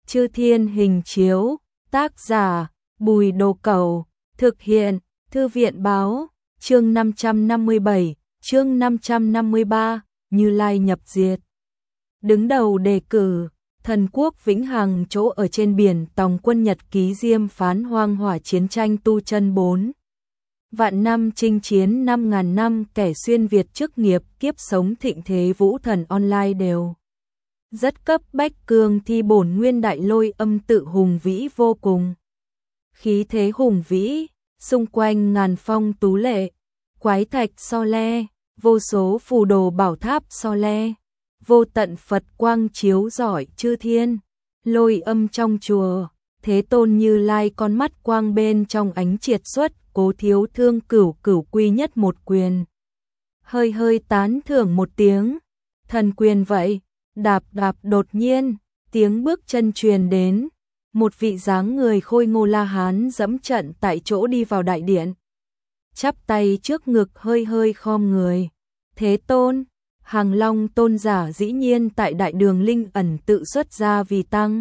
Chư Thiên Hình Chiếu, tác giả Bùi Đồ Cẩu, thực hiện Thư viện Báo, chương 557, chương 553, Như Lai nhập diệt. Đứng đầu đề cử, thần quốc vĩnh hằng chỗ ở trên biển tòng quân nhật ký diêm phán hoang hỏa chiến tranh tu chân 4. Vạn năm chinh chiến 5.000 năm kẻ xuyên Việt chức nghiệp kiếp sống thịnh thế vũ thần online đều. Rất cấp bách cường thi bổn nguyên đại lôi âm tự hùng vĩ vô cùng. Khí thế hùng vĩ, xung quanh ngàn phong tú lệ, quái thạch so le, vô số phù đồ bảo tháp so le, vô tận Phật quang chiếu rọi chư thiên, lôi âm trong chùa, Thế Tôn Như Lai con mắt quang bên trong ánh triệt xuất, Cố Thiếu Thương cửu cửu quy nhất một quyền. Hơi hơi tán thưởng một tiếng, thần quyền vậy, đạp đạp đột nhiên, tiếng bước chân truyền đến, một vị dáng người khôi ngô La Hán dẫm trận tại chỗ đi vào đại điện. Chắp tay trước ngực hơi hơi khom người, Thế Tôn, Hàng Long tôn giả dĩ nhiên tại đại đường linh ẩn tự xuất ra vì tăng.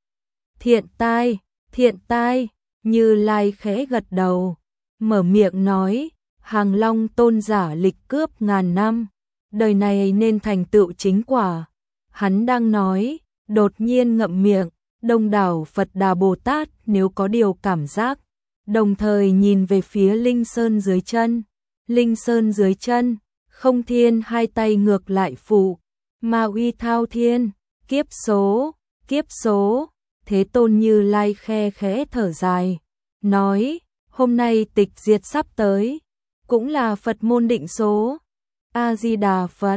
Thiện tai, Như Lai khẽ gật đầu, mở miệng nói, Hàng Long tôn giả lịch cướp ngàn năm, đời này nên thành tựu chính quả. Hắn đang nói, đột nhiên ngậm miệng, đông đảo Phật Đà Bồ Tát nếu có điều cảm giác, đồng thời nhìn về phía Linh Sơn dưới chân. Linh Sơn dưới chân, Không Thiên hai tay ngược lại phụ, Ma uy thao thiên, kiếp số, Thế Tôn Như Lai khe khẽ thở dài, nói, hôm nay tịch diệt sắp tới, cũng là Phật môn định số. A-di-đà Phật,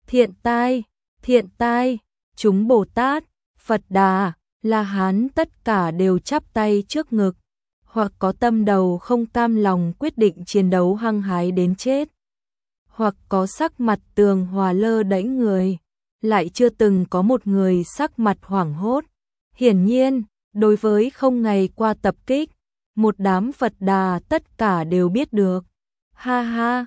thiện tai, chúng Bồ Tát, Phật Đà, La Hán tất cả đều chắp tay trước ngực, hoặc có tâm đầu không cam lòng quyết định chiến đấu hăng hái đến chết, hoặc có sắc mặt tường hòa lơ đễnh người, lại chưa từng có một người sắc mặt hoảng hốt. Hiển nhiên, đối với không ngày qua tập kích, một đám Phật Đà tất cả đều biết được. Ha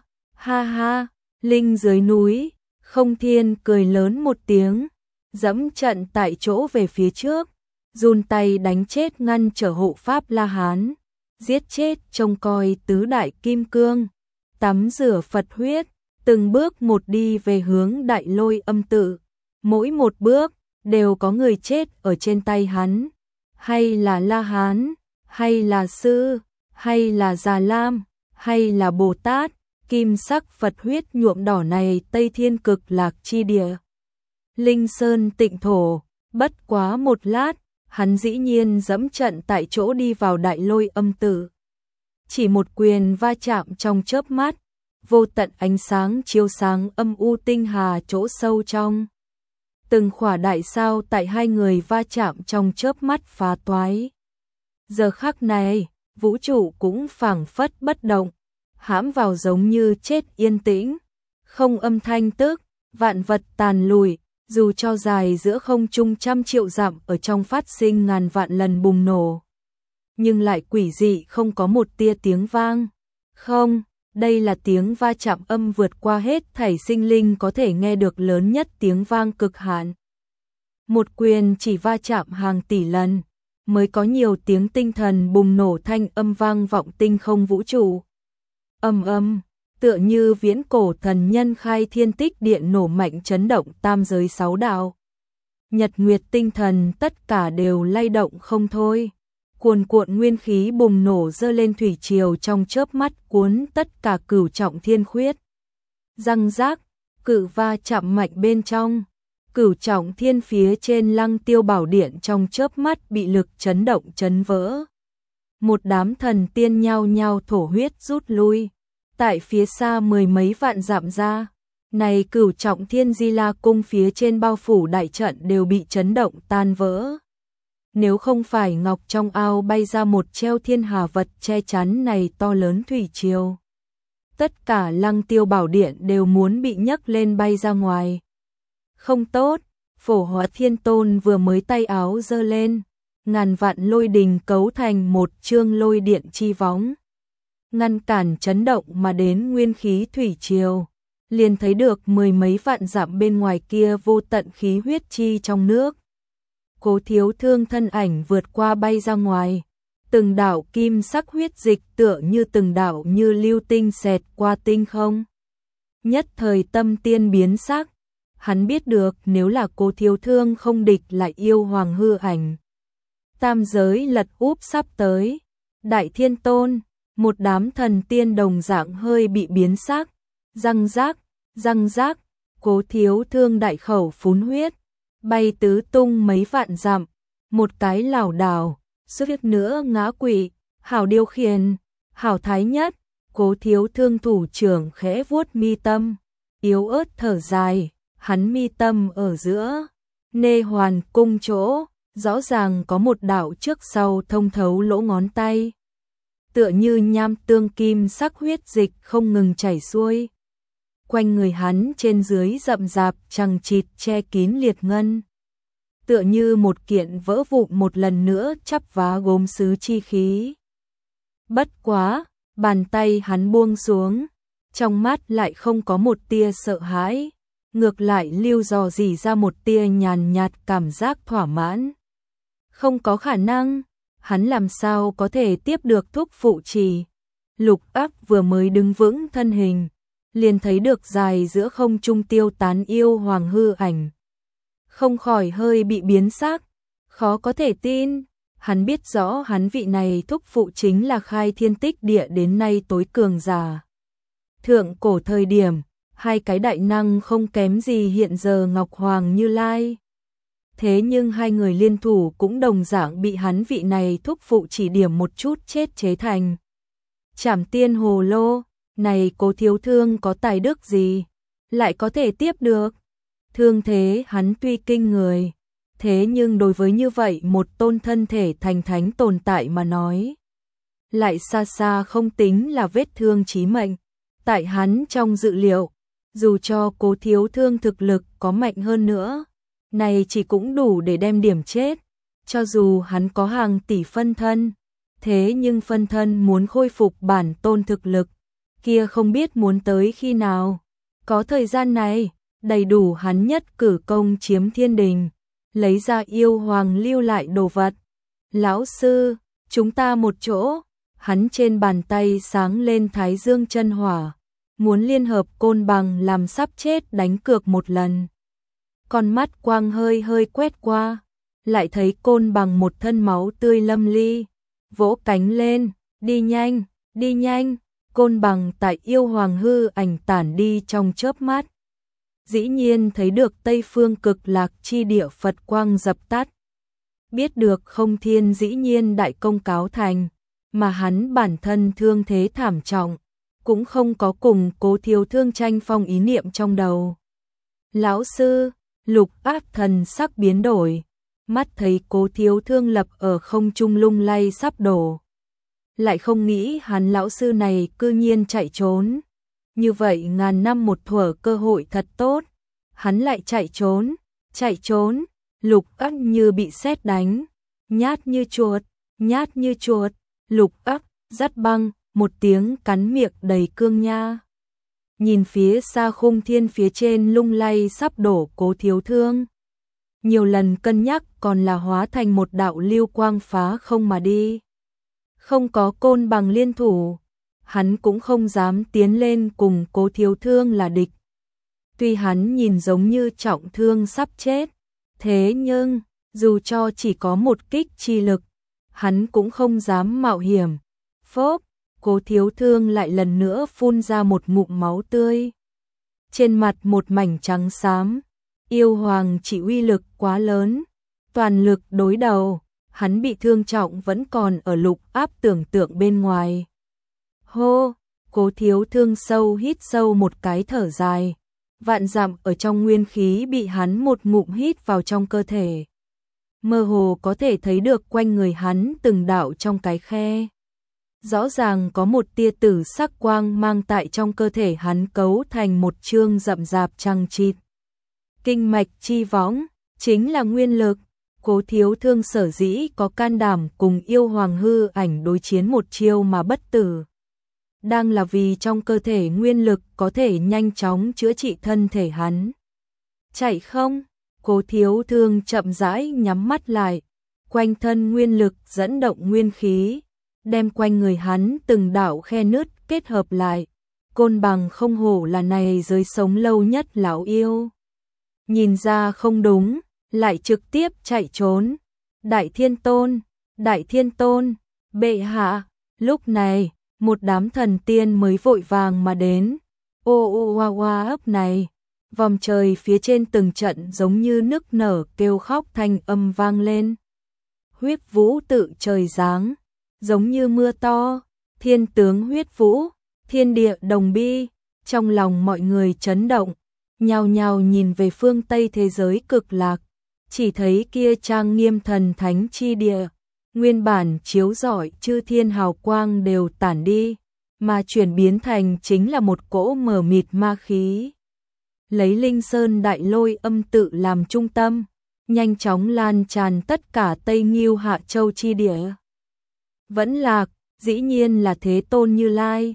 ha, Linh dưới núi, Không Thiên cười lớn một tiếng, dẫm trận tại chỗ về phía trước, run tay đánh chết ngăn trở hộ pháp La Hán, giết chết trông coi tứ đại kim cương, tắm rửa Phật huyết, từng bước một đi về hướng đại lôi âm tự. Mỗi một bước đều có người chết ở trên tay hắn, hay là La Hán, hay là Sư, hay là Già Lam, hay là Bồ Tát, kim sắc Phật huyết nhuộm đỏ này Tây Thiên Cực Lạc chi địa. Linh Sơn tịnh thổ, bất quá một lát, hắn dĩ nhiên dẫm trận tại chỗ đi vào đại lôi âm tự. Chỉ một quyền va chạm trong chớp mắt, vô tận ánh sáng chiếu sáng âm u tinh hà chỗ sâu trong. Từng khỏa đại sao tại hai người va chạm trong chớp mắt phá toái. Giờ khắc này, vũ trụ cũng phảng phất bất động, hãm vào giống như chết yên tĩnh, không âm thanh tức, vạn vật tàn lùi, dù cho dài giữa không trung trăm triệu dặm ở trong phát sinh ngàn vạn lần bùng nổ, nhưng lại quỷ dị không có một tia tiếng vang. Không, đây là tiếng va chạm âm vượt qua hết thảy sinh linh có thể nghe được lớn nhất tiếng vang cực hạn. Một quyền chỉ va chạm hàng tỷ lần, mới có nhiều tiếng tinh thần bùng nổ thanh âm vang vọng tinh không vũ trụ. Âm, tựa như viễn cổ thần nhân khai thiên tích điện nổ mạnh chấn động tam giới sáu đạo. Nhật nguyệt tinh thần tất cả đều lay động không thôi. Cuồn cuộn nguyên khí bùng nổ dơ lên thủy triều trong chớp mắt cuốn tất cả cửu trọng thiên khuyết. Răng rác, cự va chạm mạnh bên trong. Cửu trọng thiên phía trên Lăng Tiêu Bảo Điện trong chớp mắt bị lực chấn động chấn vỡ. Một đám thần tiên nhao nhao thổ huyết rút lui. Tại phía xa mười mấy vạn dặm ra, này cửu trọng thiên Di La cung phía trên bao phủ đại trận đều bị chấn động tan vỡ. Nếu không phải ngọc trong ao bay ra một treo thiên hà vật che chắn này to lớn thủy triều, tất cả Lăng Tiêu Bảo Điện đều muốn bị nhấc lên bay ra ngoài. Không tốt, Phổ Hóa Thiên Tôn vừa mới tay áo giơ lên, ngàn vạn lôi đình cấu thành một chương lôi điện chi võng, ngăn cản chấn động mà đến nguyên khí thủy triều, liền thấy được mười mấy vạn dặm bên ngoài kia vô tận khí huyết chi trong nước. Cố Thiếu Thương thân ảnh vượt qua bay ra ngoài, từng đạo kim sắc huyết dịch tựa như từng đạo như lưu tinh xẹt qua tinh không. Nhất thời tâm tiên biến sắc, hắn biết được nếu là Cố Thiếu Thương không địch lại yêu hoàng hư ảnh. Tam giới lật úp sắp tới, Đại Thiên Tôn, một đám thần tiên đồng dạng hơi bị biến sắc, răng rác, Cố Thiếu Thương đại khẩu phún huyết, bay tứ tung mấy vạn dặm, một cái lảo đảo, suýt chút nữa ngã quỵ, hảo điều khiển, hảo thái nhất, Cố Thiếu Thương thủ trưởng khẽ vuốt mi tâm, yếu ớt thở dài, hắn mi tâm ở giữa, nê hoàn cung chỗ, rõ ràng có một đạo trước sau thông thấu lỗ ngón tay. Tựa như nham tương kim sắc huyết dịch không ngừng chảy xuôi. Quanh người hắn trên dưới rậm rạp chằng chịt che kín liệt ngân. Tựa như một kiện vỡ vụn một lần nữa chắp vá gốm sứ chi khí. Bất quá, bàn tay hắn buông xuống, trong mắt lại không có một tia sợ hãi, ngược lại lưu dò dỉ ra một tia nhàn nhạt cảm giác thỏa mãn. Không có khả năng, hắn làm sao có thể tiếp được thúc phụ trì. Lục Áp vừa mới đứng vững thân hình, liền thấy được dài giữa không trung tiêu tán yêu hoàng hư ảnh. Không khỏi hơi bị biến sắc, khó có thể tin, hắn biết rõ hắn vị này thúc phụ chính là khai thiên tích địa đến nay tối cường giả. Thượng cổ thời điểm, hai cái đại năng không kém gì hiện giờ Ngọc Hoàng Như Lai. Thế nhưng hai người liên thủ cũng đồng dạng bị hắn vị này thúc phụ chỉ điểm một chút chết chế thành. Trảm tiên hồ lô, này Cố Thiếu Thương có tài đức gì, lại có thể tiếp được. Thương thế hắn tuy kinh người, thế nhưng đối với như vậy một tôn thân thể thành thánh tồn tại mà nói, lại xa xa không tính là vết thương chí mệnh. Tại hắn trong dự liệu, dù cho Cố Thiếu Thương thực lực có mạnh hơn nữa, này chỉ cũng đủ để đem điểm chết, cho dù hắn có hàng tỷ phân thân, thế nhưng phân thân muốn khôi phục bản tôn thực lực, kia không biết muốn tới khi nào. Có thời gian này, đầy đủ hắn nhất cử công chiếm thiên đình, lấy ra yêu hoàng lưu lại đồ vật. Lão sư, chúng ta một chỗ, hắn trên bàn tay sáng lên thái dương chân hỏa, muốn liên hợp Côn Bằng làm sắp chết đánh cược một lần. Con mắt quang hơi hơi quét qua, lại thấy Côn Bằng một thân máu tươi lâm ly, vỗ cánh lên, đi nhanh, Côn Bằng tại yêu hoàng hư ảnh tản đi trong chớp mắt. Dĩ nhiên thấy được Tây Phương Cực Lạc chi địa Phật quang dập tắt. Biết được Không Thiên dĩ nhiên đại công cáo thành, mà hắn bản thân thương thế thảm trọng, cũng không có cùng Cố Thiếu Thương tranh phong ý niệm trong đầu. Lão sư, Lục Áp thần sắc biến đổi, mắt thấy Cố Thiếu Thương lập ở không trung lung lay sắp đổ. Lại không nghĩ hắn lão sư này cư nhiên chạy trốn. Như vậy ngàn năm một thuở cơ hội thật tốt. Hắn lại chạy trốn, Lục Áp như bị sét đánh, nhát như chuột, Lục Áp dắt băng, một tiếng cắn miệng đầy cương nha. Nhìn phía xa Khung Thiên phía trên lung lay sắp đổ Cố Thiếu Thương. Nhiều lần cân nhắc còn là hóa thành một đạo lưu quang phá không mà đi. Không có Côn Bằng liên thủ, hắn cũng không dám tiến lên cùng Cố Thiếu Thương là địch. Tuy hắn nhìn giống như trọng thương sắp chết, thế nhưng, dù cho chỉ có một kích chi lực, hắn cũng không dám mạo hiểm. Phốp, Cố Thiếu Thương lại lần nữa phun ra một ngụm máu tươi. Trên mặt một mảnh trắng xám, yêu hoàng chỉ uy lực quá lớn, toàn lực đối đầu, hắn bị thương trọng vẫn còn ở Lục Áp tưởng tượng bên ngoài. Hô, Cố Thiếu Thương hít sâu một cái thở dài, vạn dặm ở trong nguyên khí bị hắn một ngụm hít vào trong cơ thể. Mơ hồ có thể thấy được quanh người hắn từng đạo trong cái khe. Rõ ràng có một tia tử sắc quang mang tại trong cơ thể hắn cấu thành một chương rậm rạp chằng chịt. Kinh mạch chi võng, chính là nguyên lực. Cố Thiếu Thương sở dĩ có can đảm cùng yêu hoàng hư ảnh đối chiến một chiêu mà bất tử. Đang là vì trong cơ thể nguyên lực có thể nhanh chóng chữa trị thân thể hắn. Chạy không? Cố Thiếu Thương chậm rãi nhắm mắt lại, quanh thân nguyên lực dẫn động nguyên khí, đem quanh người hắn từng đạo khe nứt kết hợp lại. Côn Bằng không hổ là này giới sống lâu nhất lão yêu. Nhìn ra không đúng, lại trực tiếp chạy trốn. Đại Thiên Tôn, bệ hạ. Lúc này, một đám thần tiên mới vội vàng mà đến. Ô ô oa oa ấp này, vòng trời phía trên từng trận giống như nức nở kêu khóc thanh âm vang lên. Huyết vũ tự trời giáng, giống như mưa to, thiên tướng huyết vũ, thiên địa đồng bi. Trong lòng mọi người chấn động, nhao nhao nhìn về phương Tây thế giới cực lạc, chỉ thấy kia trang nghiêm thần thánh chi địa, nguyên bản chiếu rọi chư thiên hào quang đều tản đi, mà chuyển biến thành chính là một cỗ mờ mịt ma khí. Lấy Linh Sơn Đại Lôi Âm tự làm trung tâm, nhanh chóng lan tràn tất cả Tây Ngưu Hạ Châu chi địa. Vẫn Lạc, dĩ nhiên là Thế Tôn Như Lai.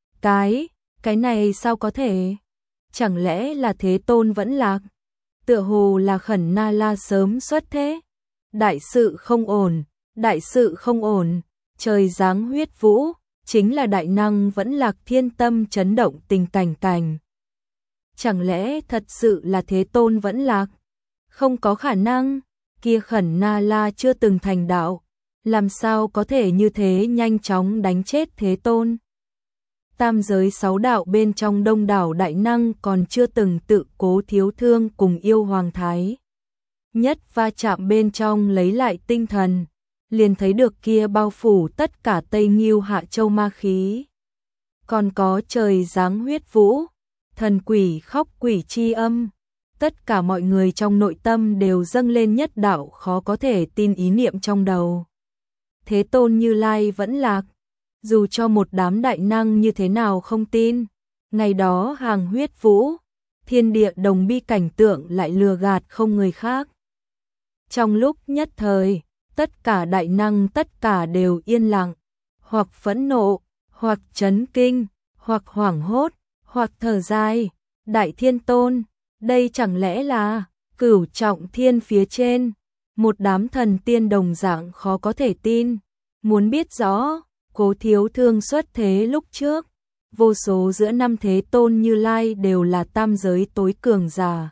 Cái này sao có thể? Chẳng lẽ là Thế Tôn Vẫn Lạc? Tựa hồ là Khẩn Na La sớm xuất thế. Đại sự không ổn, trời giáng huyết vũ, chính là đại năng Vẫn Lạc thiên tâm chấn động tình cảnh. Chẳng lẽ thật sự là Thế Tôn Vẫn Lạc? Không có khả năng, kia Khẩn Na La chưa từng thành đạo, làm sao có thể như thế nhanh chóng đánh chết Thế Tôn? Tam giới 6 đạo bên trong đông đảo đại năng còn chưa từng tự Cố Thiếu Thương cùng yêu hoàng thái nhất va chạm bên trong lấy lại tinh thần, liền thấy được kia bao phủ tất cả Tây Ngưu Hạ Châu ma khí. Còn có trời giáng huyết vũ, thần quỷ khóc quỷ chi âm, tất cả mọi người trong nội tâm đều dâng lên nhất đạo khó có thể tin ý niệm trong đầu. Thế Tôn Như Lai Vẫn Lạc, dù cho một đám đại năng như thế nào không tin, ngày đó hàng huyết vũ, thiên địa đồng bi cảnh tượng lại lừa gạt không người khác. Trong lúc nhất thời, tất cả đại năng tất cả đều yên lặng, hoặc phẫn nộ, hoặc chấn kinh, hoặc hoảng hốt, hoặc thở dài. Đại Thiên Tôn, đây chẳng lẽ là Cửu Trọng Thiên phía trên? Một đám thần tiên đồng dạng khó có thể tin. Muốn biết rõ, Cố Thiếu Thương xuất thế lúc trước, vô số giữa năm Thế Tôn Như Lai đều là tam giới tối cường giả.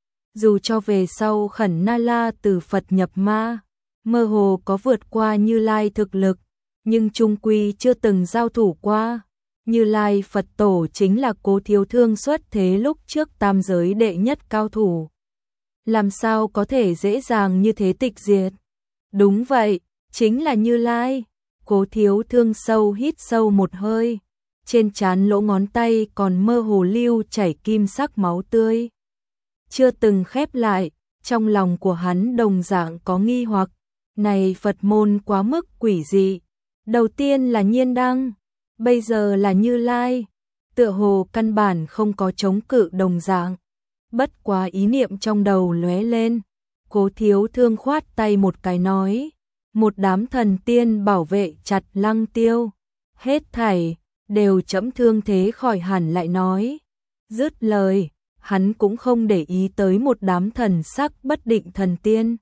Dù cho về sau Khẩn Na La từ Phật nhập ma, mơ hồ có vượt qua Như Lai thực lực, nhưng chung quy chưa từng giao thủ qua. Như Lai Phật Tổ chính là Cố Thiếu Thương xuất thế lúc trước tam giới đệ nhất cao thủ. Làm sao có thể dễ dàng như thế tịch diệt? Đúng vậy, chính là Như Lai. Cố Thiếu Thương hít sâu một hơi, trên trán lỗ ngón tay còn mơ hồ lưu chảy kim sắc máu tươi. Chưa từng khép lại, trong lòng của hắn đồng dạng có nghi hoặc, này Phật môn quá mức quỷ dị. Đầu tiên là Nhiên Đăng, bây giờ là Như Lai, tựa hồ căn bản không có chống cự đồng dạng. Bất quá ý niệm trong đầu lóe lên, Cố Thiếu Thương khoát tay một cái nói, một đám thần tiên bảo vệ chặt Lăng Tiêu, hết thảy đều chẫm thương thế khỏi hẳn lại nói. Dứt lời, hắn cũng không để ý tới một đám thần sắc bất định thần tiên.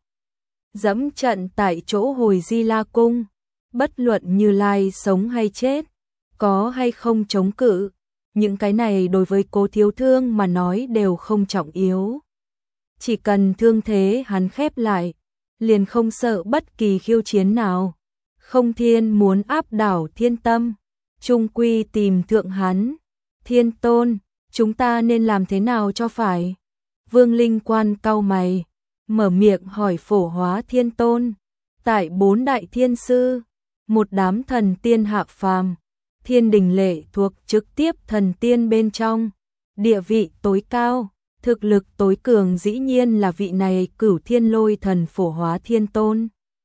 Dẫm trận tại chỗ hồi Di La Cung, bất luận Như Lai sống hay chết, có hay không chống cự, những cái này đối với Cố Thiếu Thương mà nói đều không trọng yếu. Chỉ cần thương thế hắn khép lại, liền không sợ bất kỳ khiêu chiến nào. Không thiên muốn áp đảo thiên tâm, chung quy tìm thượng hắn. Thiên Tôn, chúng ta nên làm thế nào cho phải? Vương Linh Quan cau mày, mở miệng hỏi Phổ Hóa Thiên Tôn. Tại 4 đại thiên sư, một đám thần tiên hạ phàm, thiên đình lệ thuộc trực tiếp thần tiên bên trong, địa vị tối cao, thực lực tối cường dĩ nhiên là vị này Cửu Thiên Lôi Thần Phổ Hóa Thiên Tôn.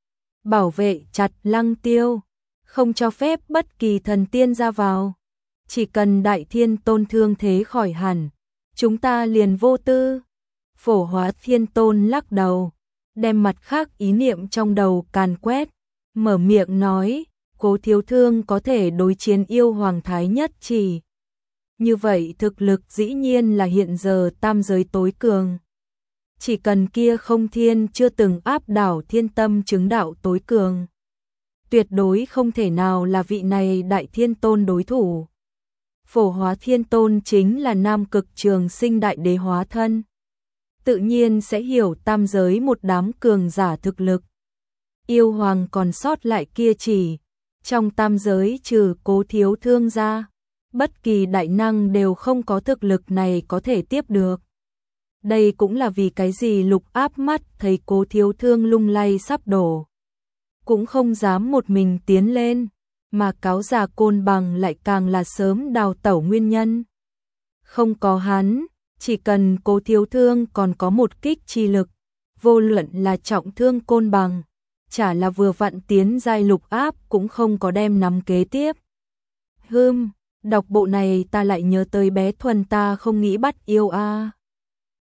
Bảo vệ chặt Lăng Tiêu, không cho phép bất kỳ thần tiên ra vào. Chỉ cần Đại Thiên Tôn thương thế khỏi hẳn, chúng ta liền vô tư. Phổ Hóa Thiên Tôn lắc đầu, đem mặt khác ý niệm trong đầu càn quét, mở miệng nói, Cố Thiếu Thương có thể đối chiến yêu hoàng thái nhất chỉ. Như vậy thực lực dĩ nhiên là hiện giờ tam giới tối cường. chỉ cần kia không thiên chưa từng áp đảo thiên tâm chứng đạo tối cường. Tuyệt đối không thể nào là vị này đại thiên tôn đối thủ. Phổ hóa thiên tôn chính là nam cực trường sinh đại đế hóa thân. Tự nhiên sẽ hiểu tam giới một đám cường giả thực lực. Yêu hoàng còn sót lại kia chỉ, trong tam giới trừ Cố Thiếu Thương ra, bất kỳ đại năng đều không có thực lực này có thể tiếp được. Đây cũng là vì cái gì Lục Áp mắt thấy Cố Thiếu Thương lung lay sắp đổ, cũng không dám một mình tiến lên, mà cáo già Côn Bằng lại càng là sớm đào tẩu nguyên nhân. Không có hắn, chỉ cần Cố Thiếu Thương còn có một kích chi lực, vô luận là trọng thương Côn Bằng, chả là vừa vặn tiến giai Lục Áp cũng không có đem nắm kế tiếp. Đọc bộ này ta lại nhớ tới bé Thuần ta không nghĩ bắt yêu a.